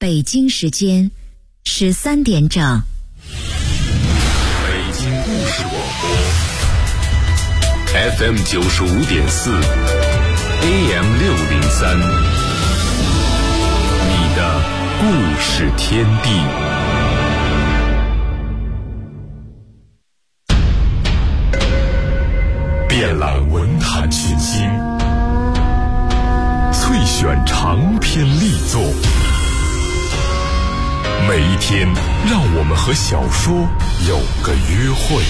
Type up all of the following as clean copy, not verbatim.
北京时间13点整。 北京故事广播 FM 95.4 AM 603，你的故事天地。遍览文坛群星，萃选长篇力作，每一天让我们和小说有个约会。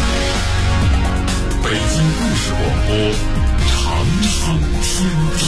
北京故事广播，长生天地。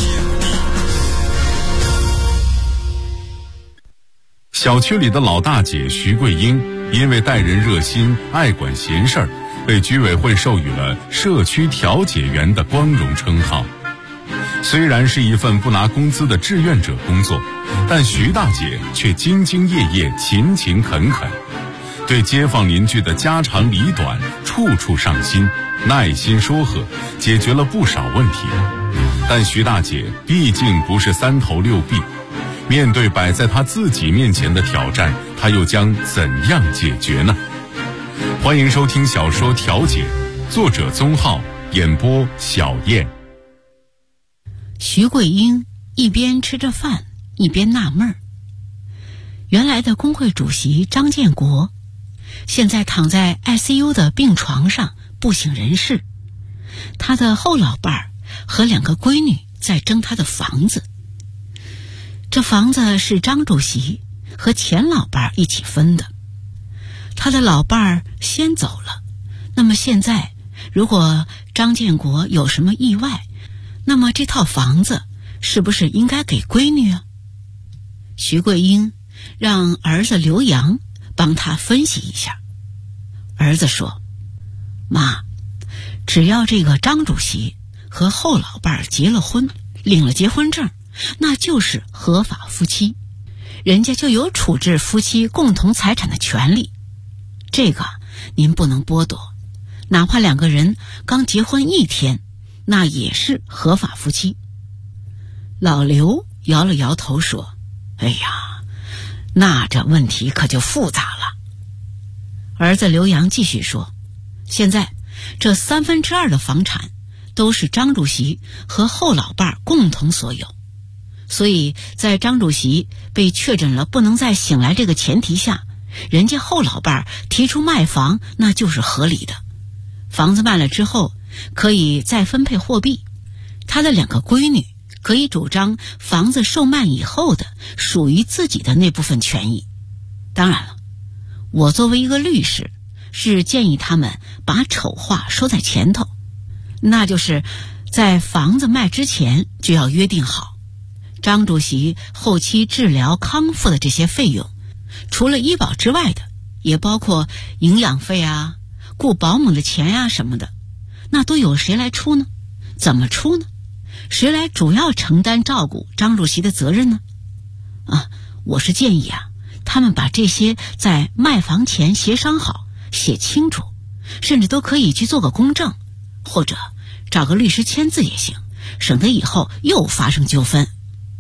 小区里的老大姐徐桂英，因为待人热心、爱管闲事儿，被居委会授予了社区调解员的光荣称号。虽然是一份不拿工资的志愿者工作，但徐大姐却兢兢业业、勤勤恳恳，对街坊邻居的家长里短处处上心，耐心说和，解决了不少问题。但徐大姐毕竟不是三头六臂，面对摆在她自己面前的挑战，她又将怎样解决呢？欢迎收听小说《调解》，作者宗浩，演播小燕。 徐桂英一边吃着饭一边纳闷儿，原来的工会主席张建国现在躺在 ICU 的病床上不省人事，他的后老伴儿和2个闺女在争他的房子。这房子是张主席和前老伴儿一起分的，他的老伴儿先走了，那么现在如果张建国有什么意外，那么这套房子是不是应该给闺女啊？徐桂英让儿子刘洋帮他分析一下。儿子说，妈，只要这个张主席和后老伴结了婚，领了结婚证，那就是合法夫妻，人家就有处置夫妻共同财产的权利，这个您不能剥夺，哪怕2个人刚结婚1天，那也是合法夫妻。老刘摇了摇头说，哎呀，那这问题可就复杂了。儿子刘洋继续说，现在这2/3的房产都是张主席和后老伴共同所有，所以在张主席被确诊了不能再醒来这个前提下，人家后老伴提出卖房，那就是合理的。房子卖了之后可以再分配货币，他的2个闺女可以主张房子售卖以后的属于自己的那部分权益。当然了，我作为一个律师，是建议他们把丑话说在前头，那就是在房子卖之前就要约定好，张主席后期治疗康复的这些费用，除了医保之外的，也包括营养费啊、雇保姆的钱啊什么的，那都由谁来出呢？怎么出呢？谁来主要承担照顾张主席的责任呢？我是建议他们把这些在卖房前协商好，写清楚，甚至都可以去做个公证，或者找个律师签字也行，省得以后又发生纠纷。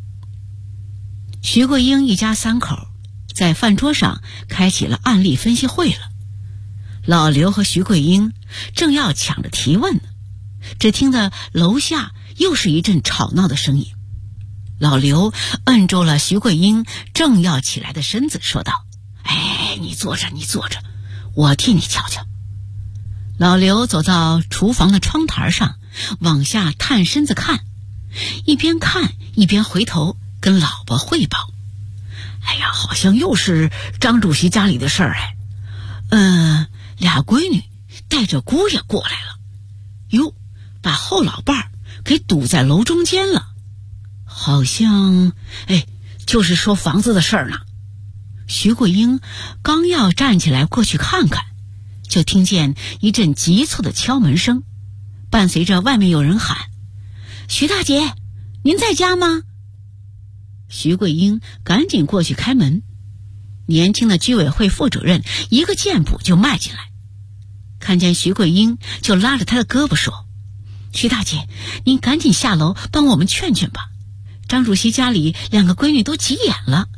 徐桂英一家3口在饭桌上开启了案例分析会了。老刘和徐桂英正要抢着提问呢，只听得楼下又是一阵吵闹的声音。老刘摁住了徐桂英正要起来的身子，说道，哎，你坐着，我替你瞧瞧。老刘走到厨房的窗台上，往下探身子看，一边看一边回头跟老婆汇报，哎呀，好像又是张主席家里的事儿，2闺女带着姑爷过来了，哟，把后老伴给堵在楼中间了，好像就是说房子的事儿呢。徐桂英刚要站起来过去看看，就听见一阵急促的敲门声，伴随着外面有人喊，徐大姐，您在家吗？徐桂英赶紧过去开门，年轻的居委会副主任一个箭步就迈进来，看见徐桂英就拉着她的胳膊说，徐大姐，您赶紧下楼帮我们劝劝吧，张主席家里2个闺女都急眼了，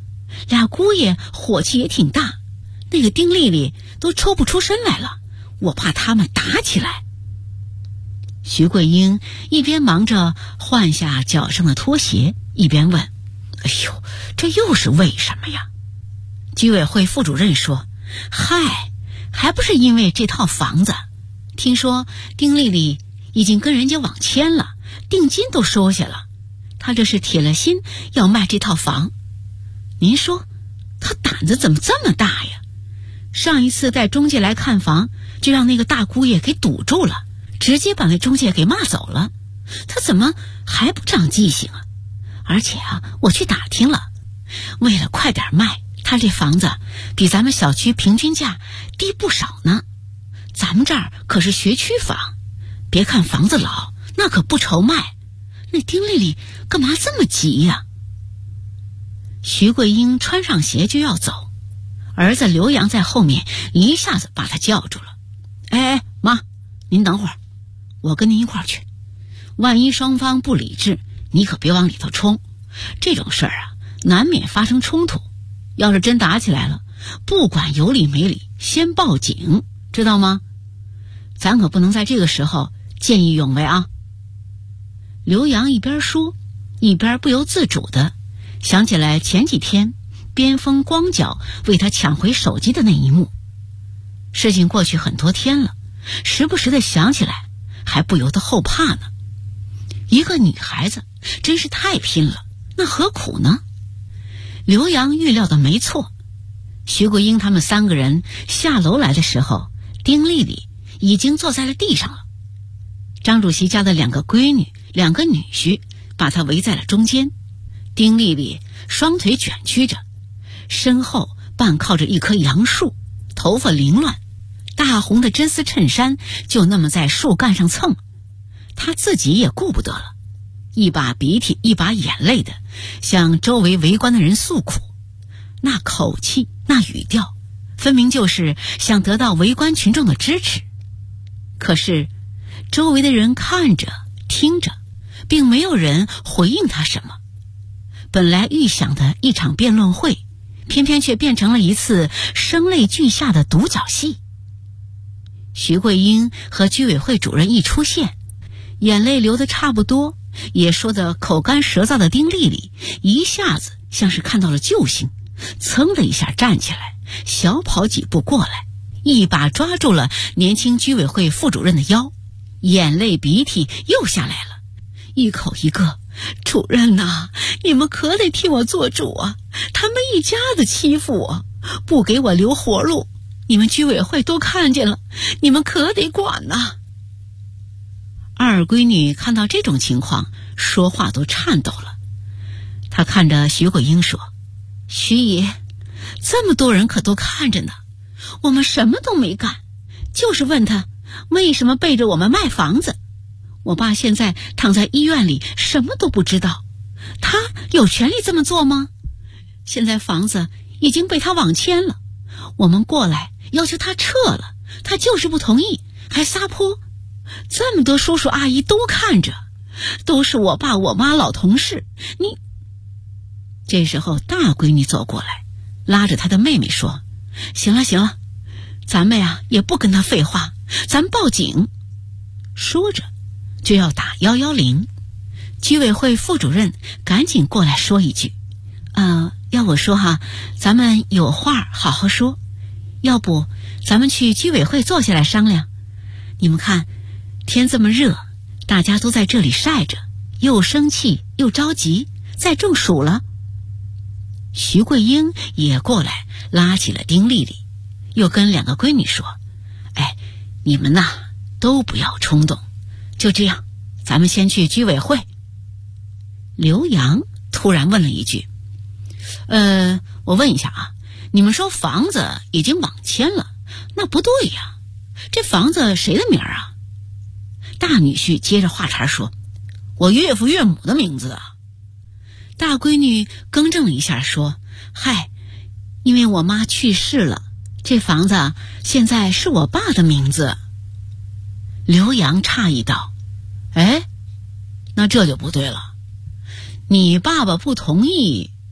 俩姑爷火气也挺大，那个丁丽丽都抽不出身来了，我怕他们打起来。徐桂英一边忙着换下脚上的拖鞋，一边问：哎呦，这又是为什么呀？居委会副主任说：嗨，还不是因为这套房子，听说丁丽丽已经跟人家网签了，定金都收下了，她这是铁了心要卖这套房。您说她胆子怎么这么大呀？上一次带中介来看房，就让那个大姑爷给堵住了，直接把那中介给骂走了。她怎么还不长记性啊？而且我去打听了，为了快点卖，她这房子比咱们小区平均价低不少呢。咱们这儿可是学区房，别看房子老，那可不愁卖。那丁丽丽干嘛这么急呀？徐桂英穿上鞋就要走，儿子刘洋在后面一下子把她叫住了。哎，妈，您等会儿，我跟您一块儿去。万一双方不理智，你可别往里头冲。这种事儿难免发生冲突，要是真打起来了，不管有理没理，先报警，知道吗？咱可不能在这个时候见义勇为啊。刘洋一边说，一边不由自主地想起来前几天边锋光脚为他抢回手机的那一幕。事情过去很多天了，时不时地想起来，还不由得后怕呢。一个女孩子真是太拼了，那何苦呢？刘洋预料的没错，徐桂英他们3个人下楼来的时候，丁丽丽已经坐在了地上了。张主席家的2个闺女2个女婿把她围在了中间，丁丽丽双腿卷曲着，身后半靠着一棵杨树，头发凌乱，大红的真丝衬衫就那么在树干上蹭，她自己也顾不得了，一把鼻涕一把眼泪的向周围围观的人诉苦，那口气那语调分明就是想得到围观群众的支持。可是周围的人看着听着，并没有人回应他什么。本来预想的一场辩论会，偏偏却变成了一次声泪俱下的独角戏。徐桂英和居委会主任一出现，眼泪流得差不多，也说得口干舌燥的丁丽丽一下子像是看到了救星，噌的一下站起来，小跑几步过来，一把抓住了年轻居委会副主任的腰，眼泪鼻涕又下来了，一口一个：主任呐，你们可得替我做主啊！他们一家子欺负我，不给我留活路，你们居委会都看见了，你们可得管呐！二闺女看到这种情况，说话都颤抖了。她看着徐桂英说：徐姨，这么多人可都看着呢，我们什么都没干，就是问他为什么背着我们卖房子。我爸现在躺在医院里，什么都不知道，他有权利这么做吗？现在房子已经被他网签了，我们过来要求他撤了，他就是不同意，还撒泼。这么多叔叔阿姨都看着，都是我爸我妈老同事，你……这时候大闺女走过来，拉着她的妹妹说：行了行了，咱们也不跟他废话，咱报警。说着就要打110，居委会副主任赶紧过来说一句：要我说咱们有话好好说，要不咱们去居委会坐下来商量。你们看天这么热，大家都在这里晒着，又生气又着急，再中暑了。徐桂英也过来拉起了丁丽丽，又跟2个闺女说：你们都不要冲动，就这样，咱们先去居委会。刘洋突然问了一句：我问一下你们说房子已经网签了，那不对呀，这房子谁的名啊？大女婿接着话茬说：我岳父岳母的名字啊。大闺女更正了一下说：因为我妈去世了，这房子现在是我爸的名字。刘洋诧异道：那这就不对了，你爸爸不同意，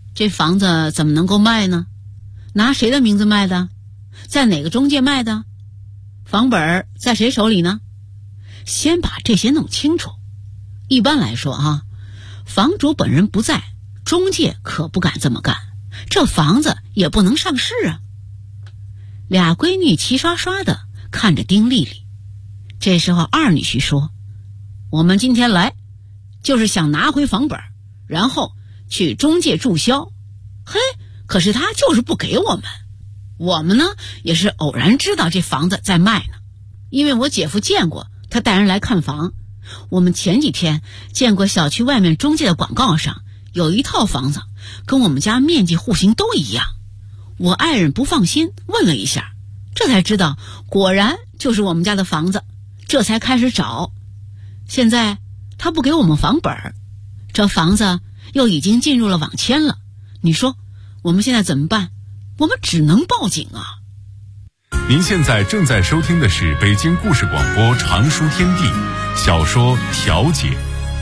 这房子怎么能够卖呢？拿谁的名字卖的？在哪个中介卖的？房本在谁手里呢？先把这些弄清楚。一般来说啊，房主本人不在，中介可不敢这么干，这房子也不能上市啊。俩闺女齐刷刷的看着丁丽丽。这时候二女婿说，我们今天来就是想拿回房本，然后去中介注销。嘿，可是他就是不给我们。我们呢也是偶然知道这房子在卖呢，因为我姐夫见过，他带人来看房。我们前几天见过小区外面中介的广告上有一套房子，跟我们家面积户型都一样。我爱人不放心，问了一下，这才知道果然就是我们家的房子，这才开始找。现在他不给我们房本，这房子又已经进入了网签了，你说我们现在怎么办？我们只能报警啊。 您现在正在收听的是北京故事广播常书天地小说《调解》。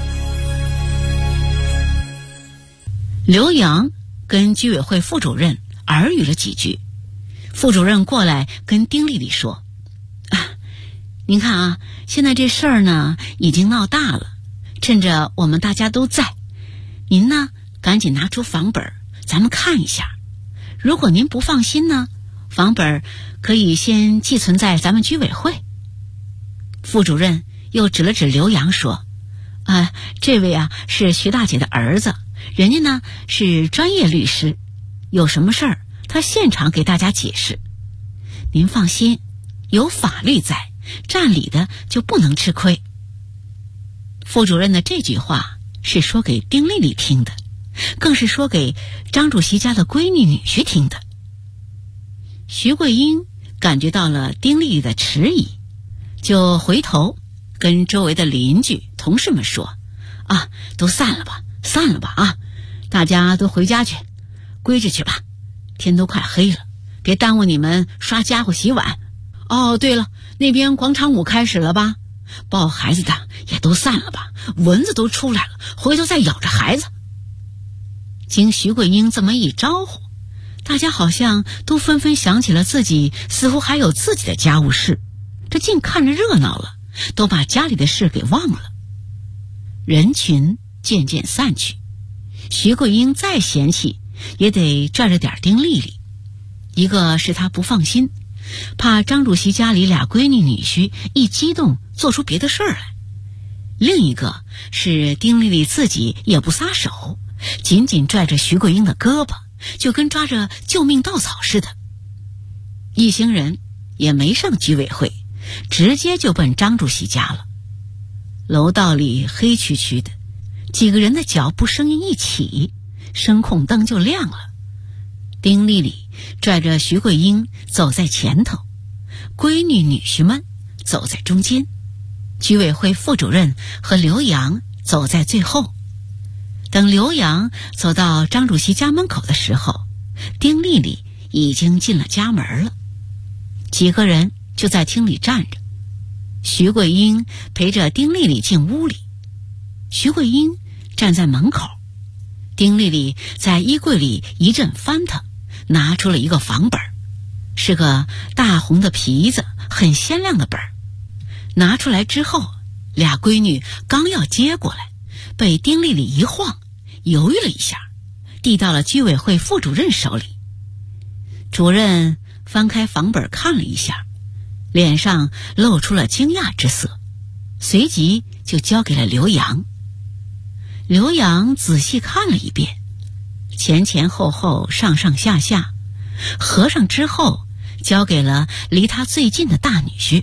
刘洋跟居委会副主任耳语了几句，副主任过来跟丁丽丽说，您看啊，现在这事儿呢已经闹大了，趁着我们大家都在，您呢赶紧拿出房本，咱们看一下。如果您不放心呢，房本可以先寄存在咱们居委会。副主任又指了指刘洋说，这位啊是徐大姐的儿子，人家呢是专业律师，有什么事儿他现场给大家解释。您放心，有法律在，占理的就不能吃亏。副主任的这句话是说给丁丽丽听的，更是说给张主席家的闺女女婿听的。徐桂英感觉到了丁丽丽的迟疑，就回头跟周围的邻居同事们说，都散了吧啊，大家都回家去，归置去吧，天都快黑了，别耽误你们刷家伙洗碗。哦，对了，那边广场舞开始了吧？抱孩子的也都散了吧，蚊子都出来了，回头再咬着孩子。经徐桂英这么一招呼，大家好像都纷纷想起了自己似乎还有自己的家务事，这竟看着热闹了，都把家里的事给忘了。人群渐渐散去，徐桂英再嫌弃也得拽着点丁丽丽。一个是她不放心，怕张主席家里俩闺女女婿一激动做出别的事儿来；另一个是丁丽丽自己也不撒手，紧紧拽着徐桂英的胳膊，就跟抓着救命稻草似的。一行人也没上居委会，直接就奔张主席家了。楼道里黑黢黢的，几个人的脚步声音一起，声控灯就亮了。丁丽丽拽着徐桂英走在前头，闺女女婿们走在中间，居委会副主任和刘洋走在最后。等刘洋走到张主席家门口的时候，丁丽丽已经进了家门了。几个人就在厅里站着，徐桂英陪着丁丽丽进屋里。徐桂英站在门口，丁丽丽在衣柜里一阵翻腾，拿出了一个房本，是个大红的皮子，很鲜亮的本。拿出来之后，俩闺女刚要接过来，被丁丽丽一晃，犹豫了一下，递到了居委会副主任手里。主任翻开房本看了一下，脸上露出了惊讶之色，随即就交给了刘洋。刘洋仔细看了一遍，前前后后上上下下，合上之后交给了离他最近的大女婿。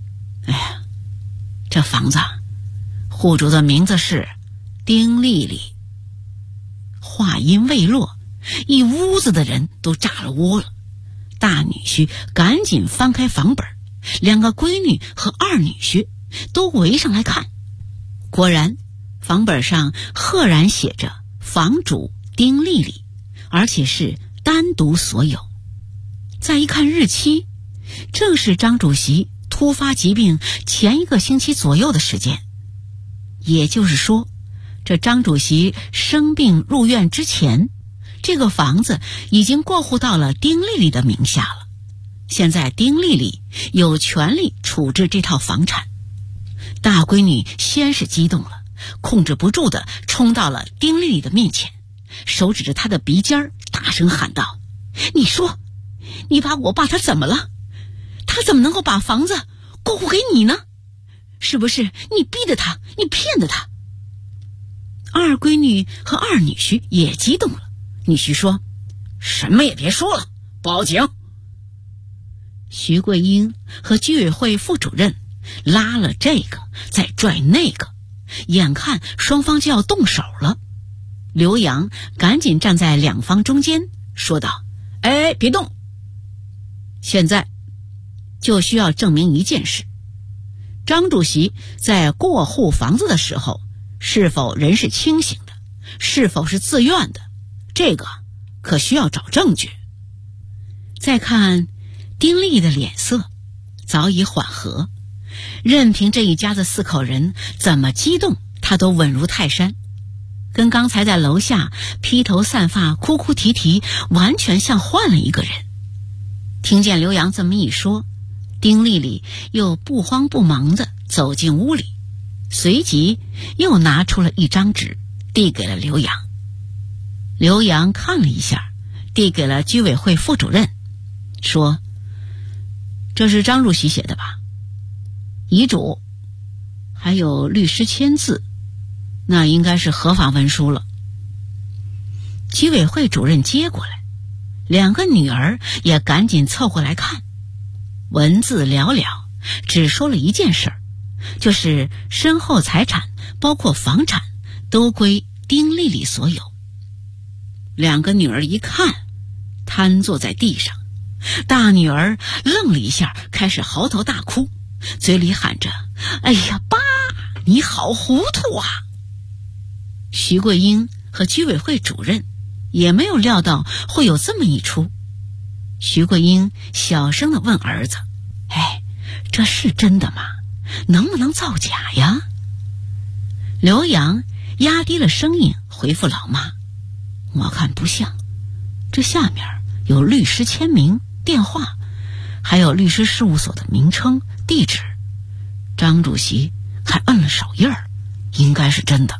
这房子户主的名字是丁丽丽。话音未落，一屋子的人都炸了窝了。大女婿赶紧翻开房本，两个闺女和二女婿都围上来看。果然房本上赫然写着房主丁丽丽，而且是单独所有。再一看日期，正是张主席突发疾病前一个星期左右的时间。也就是说，这张主席生病入院之前， 这个房子已经过户到了丁丽丽的名下了。现在丁丽丽有权利处置这套房产。大闺女先是激动了，控制不住地冲到了丁丽丽的面前，手指着她的鼻尖大声喊道：你说，你把我爸他怎么了？他怎么能够把房子过户给你呢？是不是你逼的他，你骗的他？二闺女和二女婿也激动了。女婿说：什么也别说了，报警。徐桂英和居委会副主任拉了这个再拽那个，眼看双方就要动手了。刘洋赶紧站在两方中间说道：哎，别动，现在就需要证明一件事，张主席在过户房子的时候是否人是清醒的，是否是自愿的，这个可需要找证据。再看丁丽的脸色早已缓和，任凭这一家子4口人怎么激动，他都稳如泰山，跟刚才在楼下披头散发哭哭啼啼完全像换了一个人。听见刘洋这么一说，丁丽丽又不慌不忙地走进屋里，随即又拿出了一张纸递给了刘洋。刘洋看了一下，递给了居委会副主任，说：这是张主席写的吧？遗嘱还有律师签字，那应该是合法文书了。居委会主任接过来，两个女儿也赶紧凑过来看，文字寥寥，只说了一件事儿，就是身后财产包括房产都归丁丽丽所有。两个女儿一看，瘫坐在地上，大女儿愣了一下，开始嚎啕大哭，嘴里喊着：哎呀，爸，你好糊涂啊！徐桂英和居委会主任也没有料到会有这么一出。徐桂英小声地问儿子：哎，这是真的吗？能不能造假呀？刘洋压低了声音回复老妈：我看不像，这下面有律师签名、电话，还有律师事务所的名称、地址，张主席还摁了手印儿，应该是真的。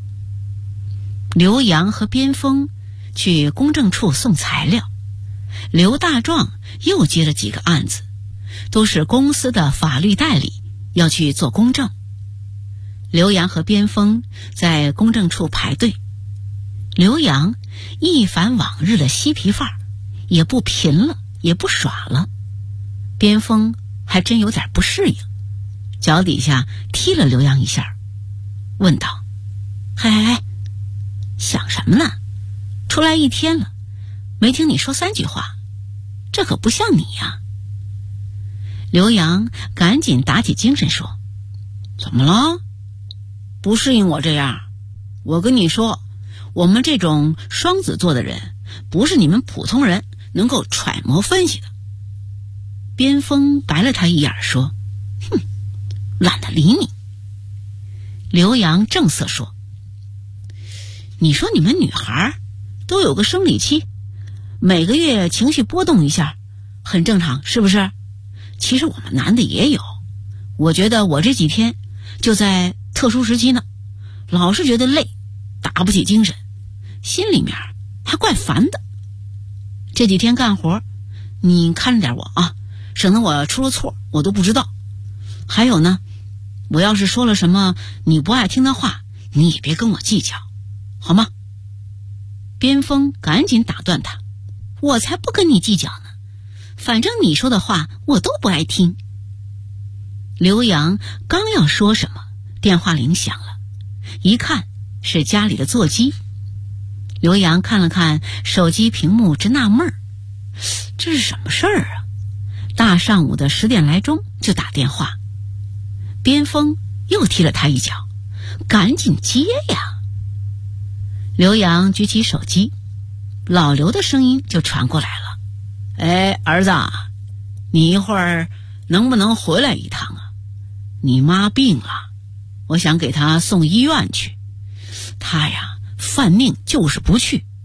刘洋和边锋去公证处送材料，刘大壮又接了几个案子，都是公司的法律代理要去做公证。刘洋和边锋在公证处排队，刘洋一反往日的嬉皮范儿，也不贫了，也不耍了。边锋还真有点不适应，脚底下踢了刘洋一下，问道：嘿嘿嘿，想什么呢？出来1天了，没听你说3句话，这可不像你呀。刘洋赶紧打起精神说：怎么了？不适应我这样？我跟你说，我们这种双子座的人不是你们普通人能够揣摩分析的。边锋白了他一眼说：哼，懒得理你。刘洋正色说：你说你们女孩都有个生理期，每个月情绪波动一下很正常，是不是？其实我们男的也有，我觉得我这几天就在特殊时期呢，老是觉得累，打不起精神，心里面还怪烦的。这几天干活你看着点我啊，省得我出了错我都不知道。还有呢，我要是说了什么你不爱听的话，你也别跟我计较，好吗？边锋赶紧打断他：我才不跟你计较呢，反正你说的话我都不爱听。刘洋刚要说什么，电话铃响了，一看是家里的座机。刘洋看了看手机屏幕，直纳闷儿，这是什么事儿啊？大上午的10点来钟就打电话。边锋又踢了他一脚：赶紧接呀！刘洋举起手机，老刘的声音就传过来了：哎，儿子，你一会儿能不能回来一趟啊？你妈病了，我想给她送医院去。她呀，犯命就是不去，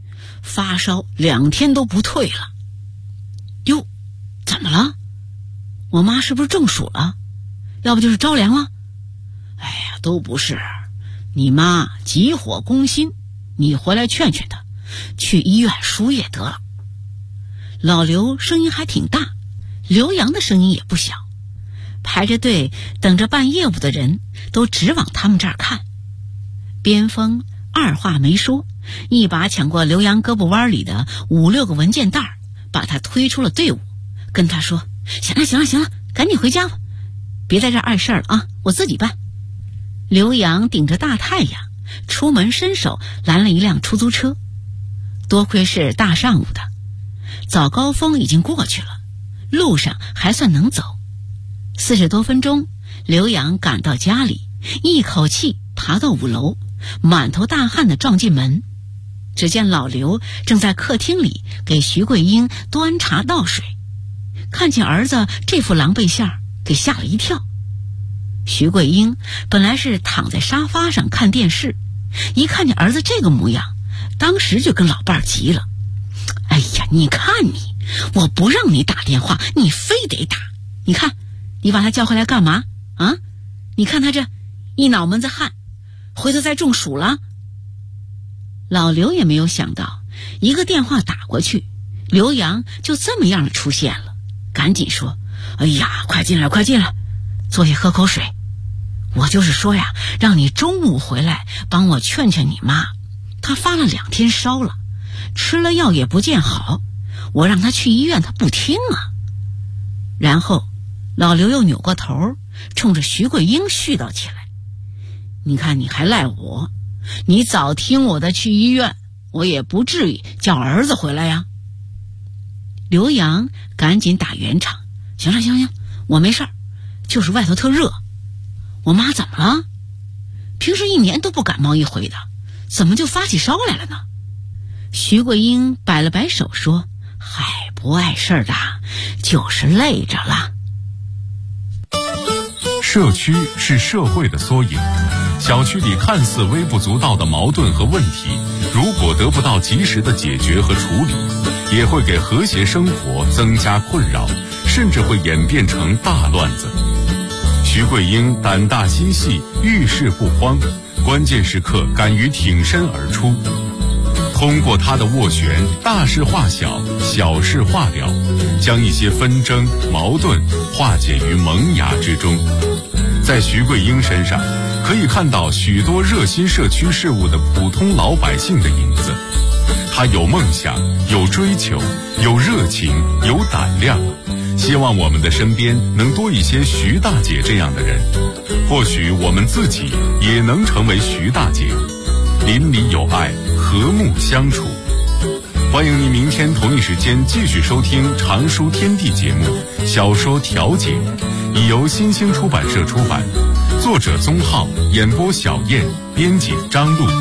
发烧2天都不退了。哟，怎么了？我妈是不是中暑了？要不就是着凉了？哎呀，都不是，你妈急火攻心，你回来劝劝她，去医院输液得了。老刘声音还挺大，刘洋的声音也不小，排着队等着办业务的人都直往他们这儿看。边锋二话没说，一把抢过刘洋胳膊弯里的5、6个文件袋，把他推出了队伍，跟他说：行了，赶紧回家吧，别在这儿碍事儿了啊，我自己办。刘洋顶着大太阳出门，伸手拦了一辆出租车。多亏是大上午的，早高峰已经过去了，路上还算能走。40多分钟，刘洋赶到家里，一口气爬到5楼，满头大汗地撞进门。只见老刘正在客厅里给徐桂英端茶倒水，看见儿子这副狼狈相，给吓了一跳。徐桂英本来是躺在沙发上看电视，一看见儿子这个模样，当时就跟老伴儿急了：哎呀，你看你，我不让你打电话，你非得打，你看你把他叫回来干嘛啊？你看他这一脑门子汗，回头再中暑了。老刘也没有想到，一个电话打过去，刘洋就这么样的出现了，赶紧说：哎呀，快进来，坐下喝口水。我就是说呀，让你中午回来帮我劝劝你妈，她发了2天烧了，吃了药也不见好，我让她去医院她不听啊。然后老刘又扭过头，冲着徐桂英絮叨起来：你看你还赖我，你早听我的去医院，我也不至于叫儿子回来呀。刘洋赶紧打圆场：行，我没事儿，就是外头特热。我妈怎么了？平时1年都不感冒一回的，怎么就发起烧来了呢？徐桂英摆了摆手说：嗨，不碍事的，就是累着了。 社区是社会的缩影，小区里看似微不足道的矛盾和问题，如果得不到及时的解决和处理，也会给和谐生活增加困扰，甚至会演变成大乱子。徐桂英胆大心细，遇事不慌，关键时刻敢于挺身而出。通过她的斡旋，大事化小，小事化了，将一些纷争矛盾化解于萌芽之中。在徐桂英身上，可以看到许多热心社区事务的普通老百姓的影子。她有梦想，有追求，有热情，有胆量。希望我们的身边能多一些徐大姐这样的人，或许我们自己也能成为徐大姐，邻里有爱，和睦相处。欢迎您明天同一时间继续收听《常书天地》节目《小说调解》，已由新兴出版社出版，作者宗浩，演播小燕，编辑张璐。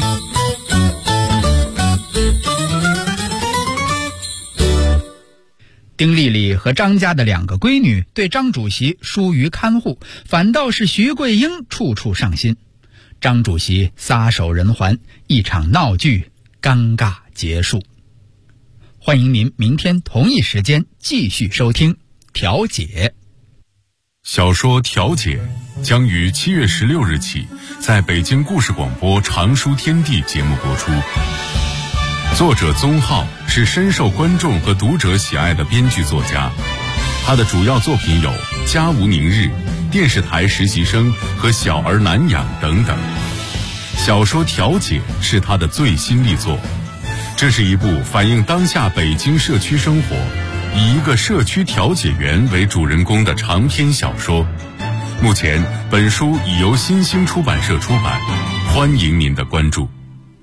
丁丽丽和张家的2个闺女对张主席疏于看护，反倒是徐桂英处处上心。张主席撒手人寰，一场闹剧尴尬结束。欢迎您明天同一时间继续收听调解。 小说《调解》将于7月16日起在北京故事广播《常书天地》节目播出。作者宗浩是深受观众和读者喜爱的编剧作家，他的主要作品有《家无宁日》、电视台实习生和小儿难养等等。小说《调解》是他的最新力作，这是一部反映当下北京社区生活，以一个社区调解员为主人公的长篇小说。目前本书已由新兴出版社出版，欢迎您的关注。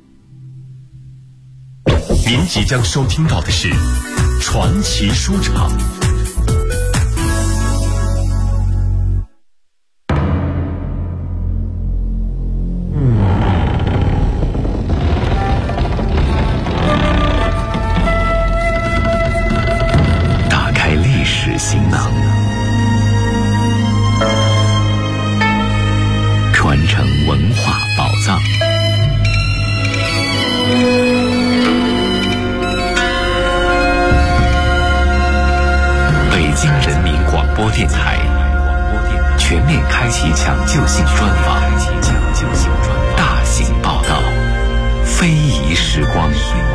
您即将收听到的是传奇书场。 打开历史行囊，传承文化宝藏。 播电台，全面开启抢救性专访，大型报道，非遗时光。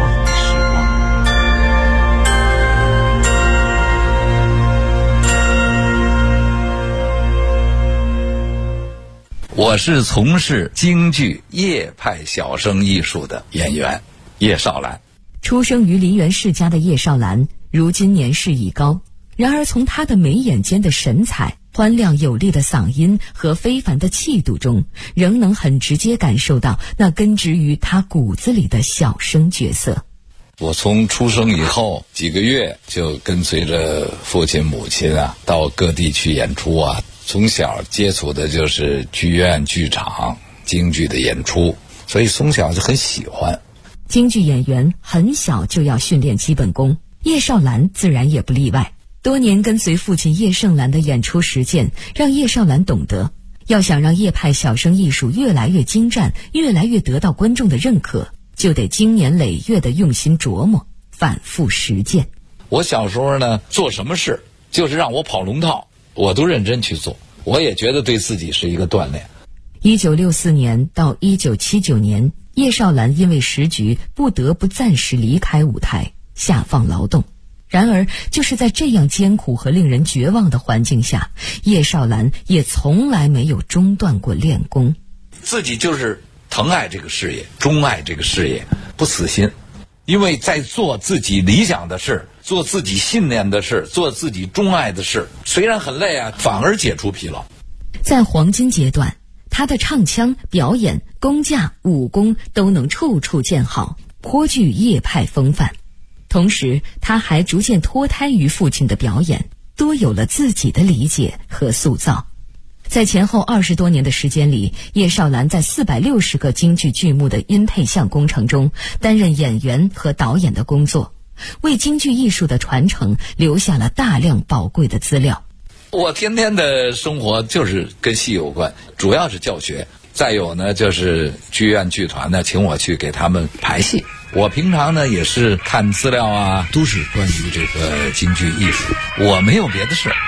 我是从事京剧叶派小生艺术的演员叶绍兰。 出生于梨园世家的叶绍兰，如今年事已高，然而从他的眉眼间的神采、欢亮有力的嗓音和非凡的气度中，仍能很直接感受到那根植于他骨子里的小生角色。 我从出生以后几个月就跟随着父亲母亲到各地去演出从小接触的就是剧院剧场京剧的演出，所以从小就很喜欢。 京剧演员很小就要训练基本功，叶绍兰自然也不例外。多年跟随父亲叶盛兰的演出实践，让叶绍兰懂得，要想让叶派小生艺术越来越精湛，越来越得到观众的认可，就得经年累月的用心琢磨，反复实践。 我小时候呢，做什么事就是让我跑龙套，我都认真去做，我也觉得对自己是一个锻炼。 1964年到1979年，叶绍兰因为时局不得不暂时离开舞台，下放劳动。然而就是在这样艰苦和令人绝望的环境下，叶绍兰也从来没有中断过练功。 自己就是疼爱这个事业，钟爱这个事业，不死心。因为在做自己理想的事，做自己信念的事，做自己钟爱的事，虽然很累反而解除疲劳。 在黄金阶段，他的唱腔、表演、功架、武功都能处处见好，颇具叶派风范。同时他还逐渐脱胎于父亲的表演，多有了自己的理解和塑造。在前后20多年的时间里，叶绍兰在460个京剧剧目的音配像工程中担任演员和导演的工作，为京剧艺术的传承留下了大量宝贵的资料。 我天天的生活就是跟戏有关，主要是教学，再有呢就是剧院剧团呢请我去给他们排戏。我平常呢也是看资料都是关于这个京剧艺术，我没有别的事。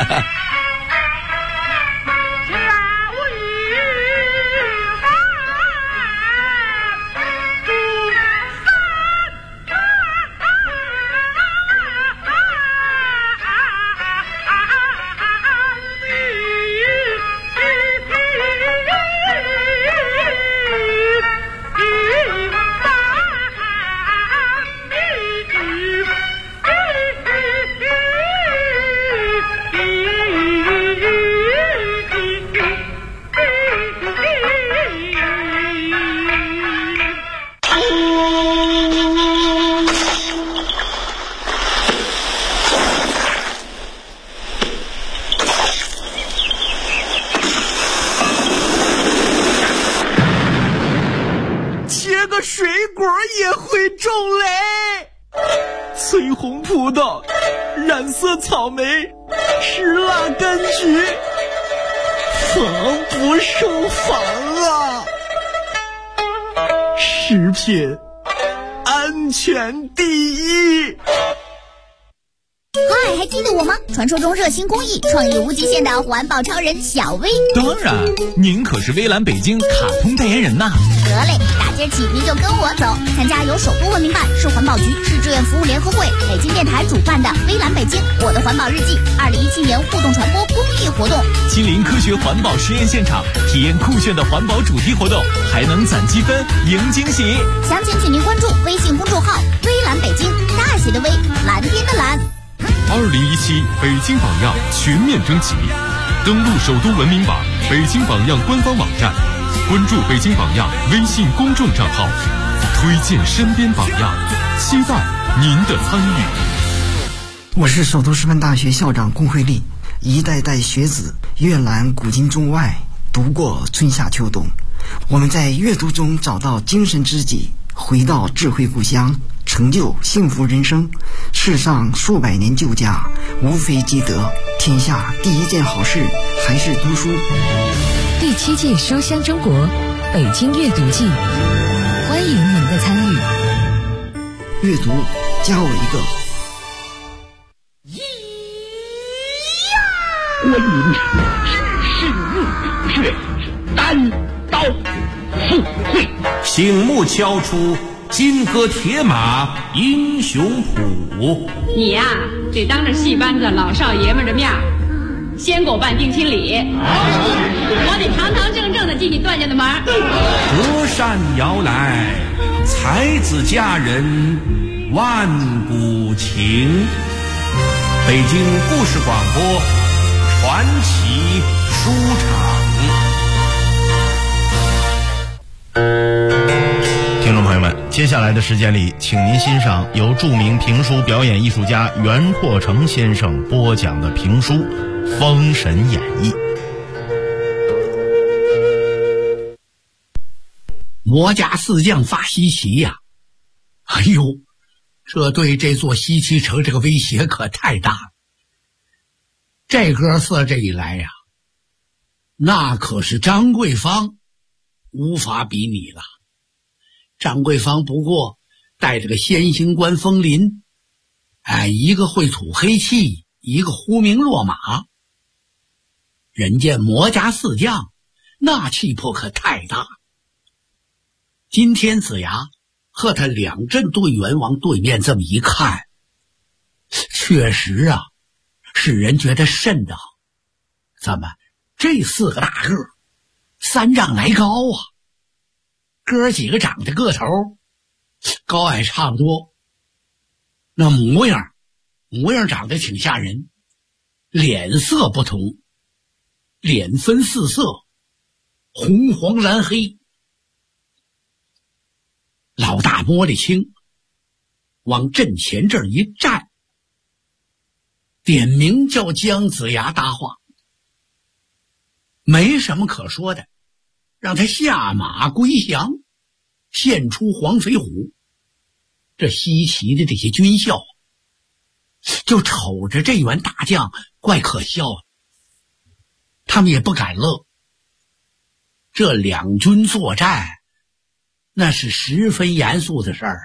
水果也会种雷，翠红葡萄，染色草莓，石蜡柑橘，防不胜防啊！食品安全第一。 嗨，还记得我吗？传说中热心公益、创意无极限的环保超人小薇。 当然，您可是微蓝北京卡通代言人呐。 得嘞，打今儿起您就跟我走，参加由首都文明办、市环保局、市志愿服务联合会、北京电台主办的微蓝北京我的环保日记2017年互动传播公益活动， 亲临科学环保实验现场，体验酷炫的环保主题活动，还能攒积分赢惊喜。 详情请您关注微信公众号微蓝北京，大写的微，蓝天的蓝。 2017北京榜样全面征集，登录首都文明榜、北京榜样官方网站，关注北京榜样微信公众账号，推荐身边榜样，期待您的参与。 我是首都师范大学校长龚慧丽，一代代学子阅览古今中外，读过春夏秋冬，我们在阅读中找到精神知己，回到智慧故乡，成就幸福人生。世上数百年旧家，无非积德，天下第一件好事还是读书。 第7届书香中国北京阅读季，欢迎您的参与。 阅读加我一个。 我引世日血，单刀赴会。 醒目敲出金戈铁马英雄谱。 你呀，得当着戏班子老少爷们的面先给我办定亲礼，我得堂堂正正的进你段家的门。 隔山遥来，才子佳人万古情。北京故事广播传奇书场。 听众朋友们，接下来的时间里，请您欣赏由著名评书表演艺术家袁阔成先生播讲的评书《封神演义》。 魔家四将发西岐呀，哎呦，这对这座西岐城这个威胁可太大了。这哥仨这一来呀，那可是张桂芳无法比拟了。张桂芳不过带着个先行官风林，一个会吐黑气，一个呼名落马。人家魔家四将那气魄可太大。今天子牙和他两阵队员往对面这么一看，确实啊，使人觉得瘆得慌。怎么这四个大个3丈来高啊，哥几个长得个头高矮差不多，那模样长得挺吓人，脸色不同，脸分4色，红黄蓝黑。老大摸得清，往阵前这儿一站，点名叫姜子牙搭话，没什么可说的，让他下马归降，献出黄飞虎。这西岐的这些军校就瞅着这员大将怪可笑的，他们也不敢乐。这两军作战那是十分严肃的事儿啊，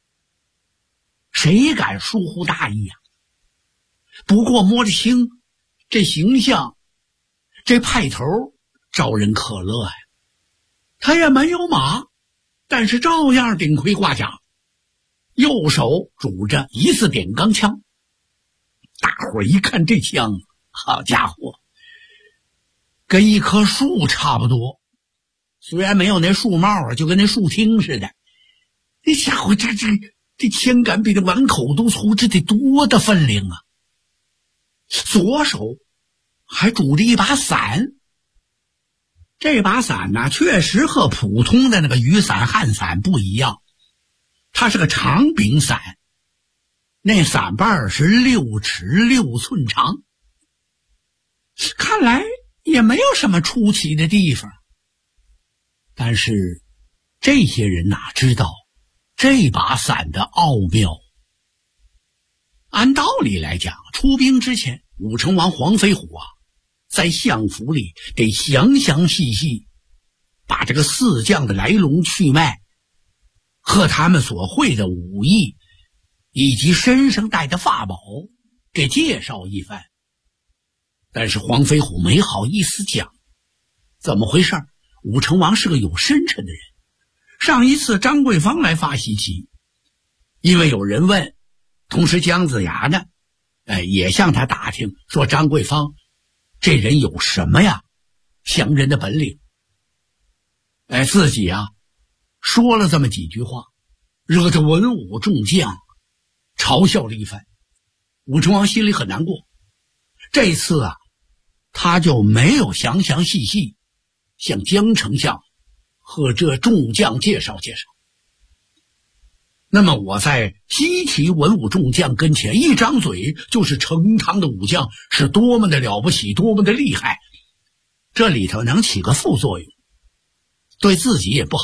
谁敢疏忽大意啊？不过摸得清这形象，这派头招人可乐呀。他也没有马，但是照样顶盔挂甲，右手拄着一字点钢枪。大伙儿一看这枪，好家伙，跟一棵树差不多，虽然没有那树帽，就跟那树听似的。这家伙这枪杆比这碗口都粗，这得多大分量啊！左手还拄着一把伞，这把伞呢，确实和普通的那个雨伞、旱伞不一样，它是个长柄伞，那伞把是6尺6寸长，看来也没有什么出奇的地方。但是这些人哪知道这把伞的奥妙。按道理来讲，出兵之前，武成王黄飞虎啊，在相府里得详详细细把这个四将的来龙去脉和他们所会的武艺以及身上带的法宝给介绍一番。但是黄飞虎没好意思讲，怎么回事？武成王是个有深沉的人。上一次张桂芳来发西岐，因为有人问，同时姜子牙呢也向他打听说张桂芳这人有什么呀降人的本领。自己啊说了这么几句话，惹得文武众将嘲笑了一番。武成王心里很难过，这次啊他就没有详详细细向姜丞相和这众将介绍介绍。那么我在西岐文武众将跟前一张嘴就是成汤的武将是多么的了不起，多么的厉害，这里头能起个副作用，对自己也不好。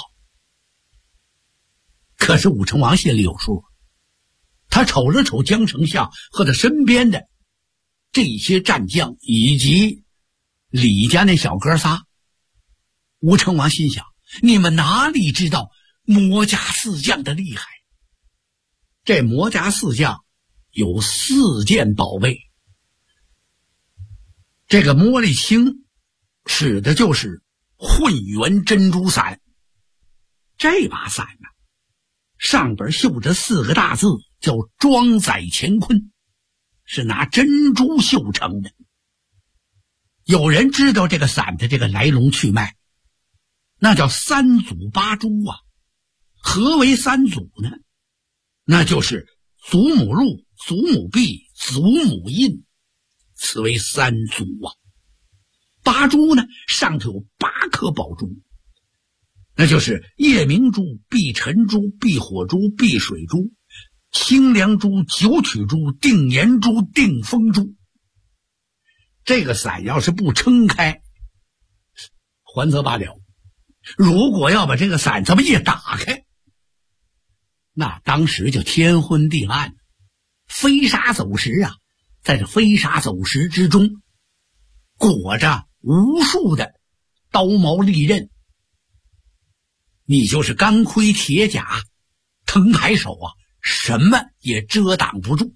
可是武成王心里有数，他瞅了瞅姜丞相和他身边的这些战将以及李家那小哥仨，武成王心想，你们哪里知道魔家四将的厉害？这魔家四将有4件宝贝， 这个茉莉青使的就是混元珍珠伞。这把伞呢，上边绣着4个大字，叫装载乾坤，是拿珍珠绣成的。有人知道这个伞的这个来龙去脉，那叫3组8珠啊。何为3组呢？那就是祖母鹿、祖母璧、祖母印，此为3组啊。8珠呢，上头有8颗宝珠，那就是夜明珠、碧晨珠、碧火珠、碧水珠、清凉珠、九曲珠、定颜珠、定风珠。这个伞要是不撑开，还则罢了，如果要把这个伞这么一打开，那当时就天昏地暗，飞沙走石啊。在这飞沙走石之中，裹着无数的刀矛利刃，你就是钢盔铁甲、藤牌手啊，什么也遮挡不住。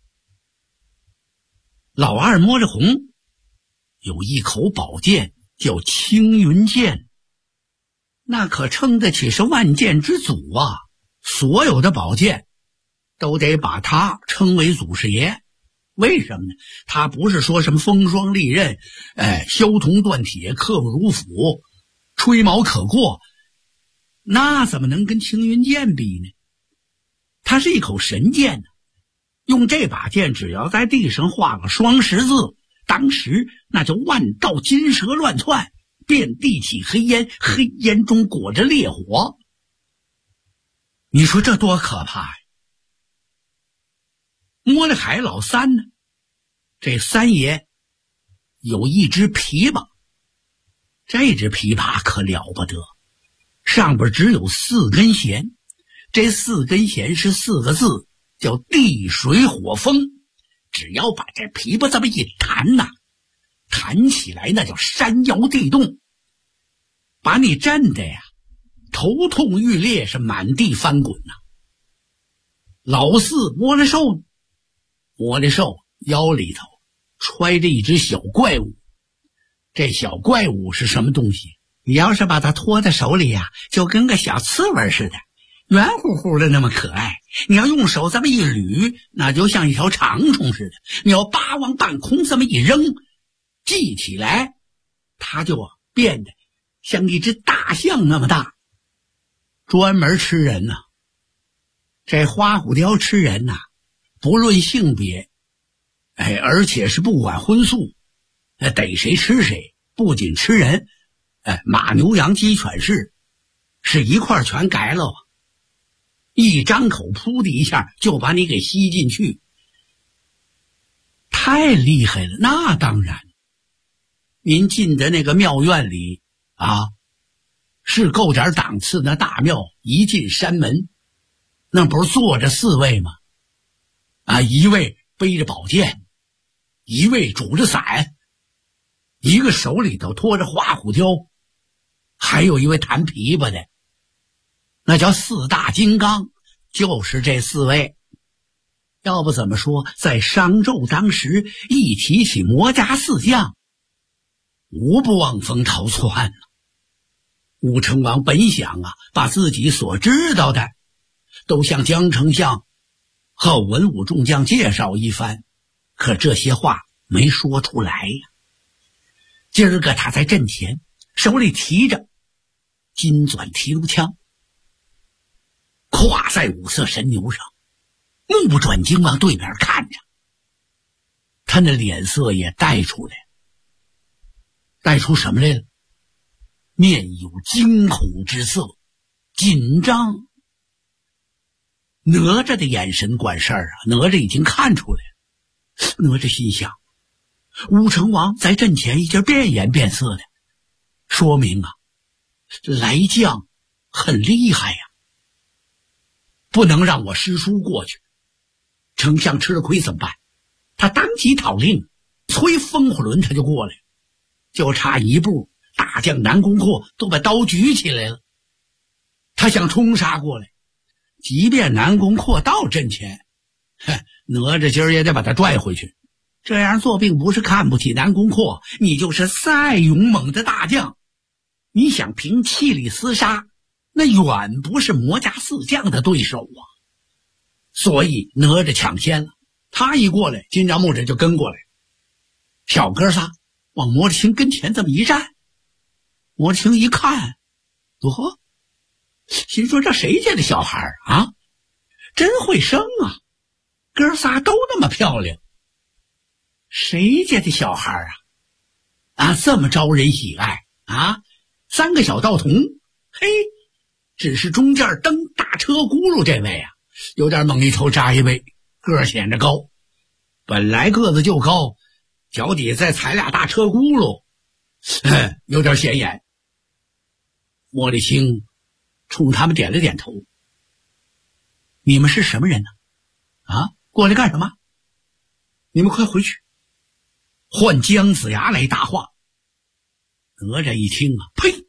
老二摸着红有一口宝剑叫青云剑，那可称得起是万剑之祖啊，所有的宝剑都得把他称为祖师爷。为什么呢？他不是说什么风霜利刃，削铜断铁，刻不如斧，吹毛可过，那怎么能跟青云剑比呢？他是一口神剑呢，用这把剑只要在地上画个双十字，当时那就万道金蛇乱窜，遍地起黑烟，黑烟中裹着烈火。你说这多可怕呀！摸了海老三呢，这三爷有一只琵琶，这只琵琶可了不得，上边只有4根弦，这4根弦是4个字，叫地水火风。只要把这琵琶这么一弹呐，弹起来那叫山摇地动，把你震的呀头痛欲裂，是满地翻滚呐。老四摸了兽，腰里头揣着一只小怪物。这小怪物是什么东西？你要是把它托在手里呀，就跟个小刺猬似的，圆乎乎的那么可爱。你要用手这么一捋，那就像一条长虫似的。你要扒往半空这么一扔，系起来它就变得像一只大象那么大，专门吃人呐。这花虎雕吃人呐，不论性别，而且是不管荤素，逮谁吃谁，不仅吃人，马牛羊鸡犬是一块全改了，一张口噗的一下就把你给吸进去，太厉害了。那当然，您进的那个庙院里啊，是够点档次的大庙，一进山门，那不是坐着4位吗？一位背着宝剑，一位拄着伞，一个手里头拖着花虎雕，还有一位弹琵琶的，那叫4大金刚，就是这4位。要不怎么说在商纣当时一提起魔家4将，无不望风逃窜呢。武成王本想把自己所知道的都向江丞相和文武众将介绍一番，可这些话没说出来呀。今儿个他在阵前，手里提着金钻提炉枪，跨在五色神牛上，目不转睛往对面看着。他那脸色也带出什么来了？面有惊恐之色，紧张。哪吒的眼神管事儿哪吒已经看出来了。哪吒心想，武成王在阵前已经变颜变色的，说明来将很厉害呀，不能让我师叔过去。丞相吃了亏怎么办？他当即讨令，催风火轮他就过来，就差一步，大将南宫阔都把刀举起来了，他想冲杀过来。即便南宫阔到阵前，哪吒今儿也得把他拽回去。 这样做并不是看不起南宫阔，你就是再勇猛的大将，你想凭气力厮杀，那远不是魔家四将的对手啊。所以哪吒抢先了，他一过来，金吒木吒就跟过来。小哥仨往魔力青跟前这么一站，魔力青一看，哟，心说这谁家的小孩啊，真会生啊，哥仨都那么漂亮，谁家的小孩这么招人喜爱啊，3个小道童，嘿，只是中间蹬大车轱辘这位有点猛一头扎一位，个显着高，本来个子就高，脚底再踩俩大车轱辘，有点显眼。莫里青冲他们点了点头。你们是什么人呢？过来干什么？你们快回去，换姜子牙来答话。哪吒一听呸！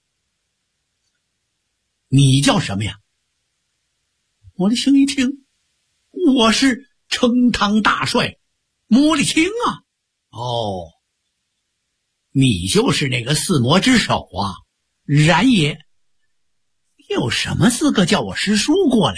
你叫什么呀？莫里青一听，我是称汤大帅莫里青啊。哦，你就是那个四魔之首啊。然也。有什么资格叫我师叔过来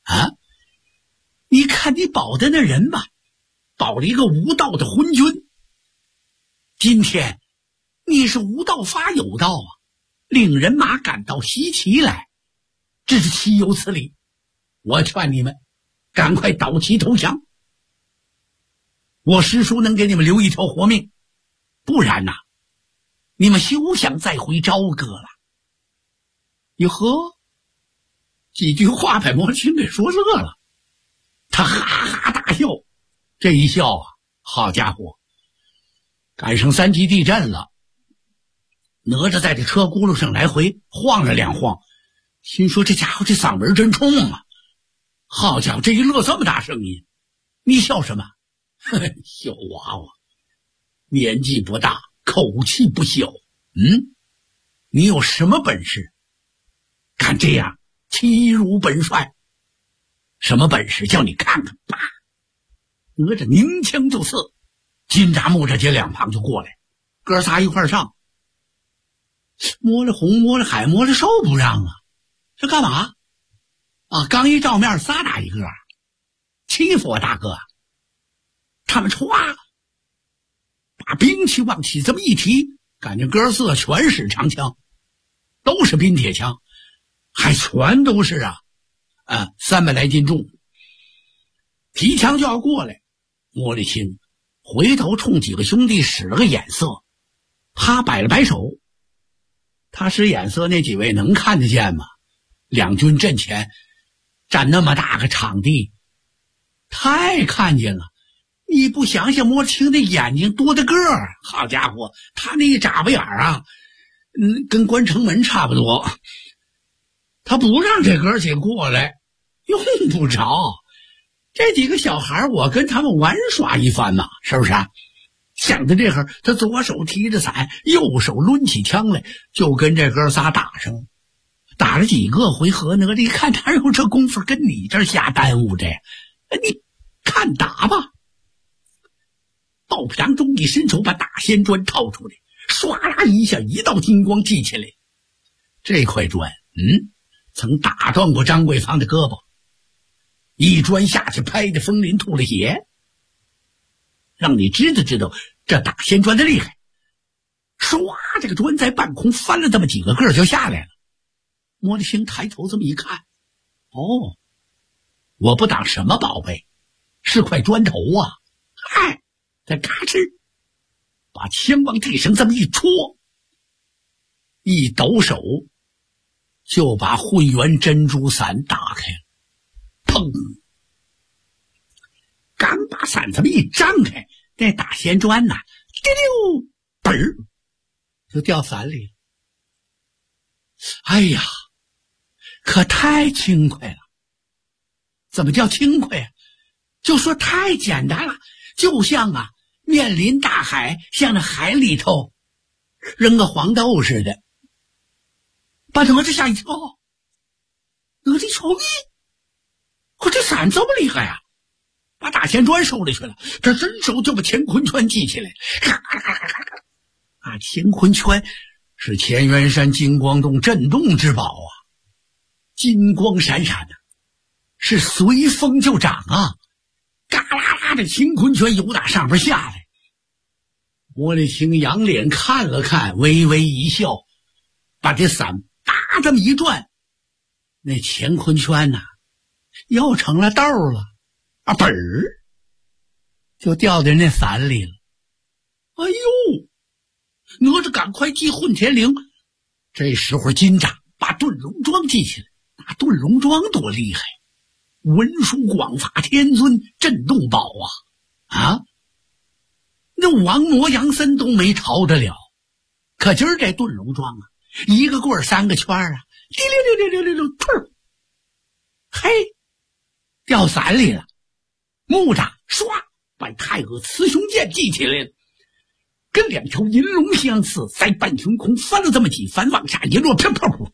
你看你保的那人吧，保了一个无道的昏君。今天你是无道发有道令人马感到稀奇来，这是岂有此理。我劝你们赶快倒旗投降，我师叔能给你们留一条活命，不然你们休想再回朝歌了。哟呵，几句话把魔青给说乐了，他哈哈大笑。这一笑好家伙，赶上3级地震了。哪吒在这车轱辘上来回晃了2晃，心说这家伙这嗓门真冲啊！好家伙，这一乐这么大声音，你笑什么？小娃娃，年纪不大，口气不小。你有什么本事？敢这样欺辱本帅？什么本事？叫你看看吧！哪吒拧枪就刺，金吒木吒姐2旁就过来，哥仨一块上。摸了红，摸了海，摸了瘦不让这干嘛？刚一照面仨打一个，欺负我大哥。他们歘把兵器往起这么一提，感觉哥4全使长枪，都是冰铁枪，还全都是300来斤重。提枪就要过来，莫里青回头冲几个兄弟使了个眼色，他摆了摆手。他使眼色，那几位能看得见吗？两军阵前占那么大个场地，太看见了。你不想想莫青的眼睛多大个儿，好家伙，他那一眨巴眼跟关城门差不多。他不让这哥几个过来，用不着。这几个小孩我跟他们玩耍一番嘛，是不是想到这会儿，他左手提着伞，右手抡起枪来，就跟这哥仨打上了。打了几个回合，哪吒一看哪有这功夫跟你这儿瞎耽误着呀？你看打吧。道士当中一伸手把大仙砖套出来，唰啦一下，一道金光记起来。这块砖曾打断过张桂芳的胳膊，一砖下去拍的风林吐了血，让你知道这大仙砖的厉害。唰，这个砖在半空翻了这么几个个就下来了。莫里青抬头这么一看，我不当什么宝贝，是块砖头啊！嗨，再嘎吱，把枪往地上这么一戳，一抖手就把混元珍珠伞打开了。砰！刚把伞这么一张开，那大仙砖滴溜本儿就掉伞里了。哎呀，可太轻快了！怎么叫轻快就说太简单了，就像面临大海，向那海里头扔个黄豆似的，把哪吒吓一跳。哪吒一瞅，我这伞这么厉害呀！ 把大钱砖收了去了，这伸手就把乾坤圈系起来，咔咔咔咔咔。乾坤圈是乾元山金光洞镇洞之宝啊，金光闪闪的，是随风就长啊，嘎啦啦的乾坤圈由打上边下来。莫里清仰脸看了看，微微一笑，把这伞叭这么一转，那乾坤圈呐，又成了豆了啊，本儿就掉在那伞里了。哎呦！哪吒赶快系混天绫。这时候金吒把遁龙桩系起来，那遁龙桩多厉害，文殊广法天尊镇洞宝啊！那王魔杨森都没逃得了。可今儿这遁龙桩啊，一个棍儿三个圈啊，滴溜溜溜溜溜溜，嘿，掉伞里了。木吒唰把太阿雌雄剑系起来了，跟两条银龙相似，在半空空翻了这么几番，往下一落，啪啪啪，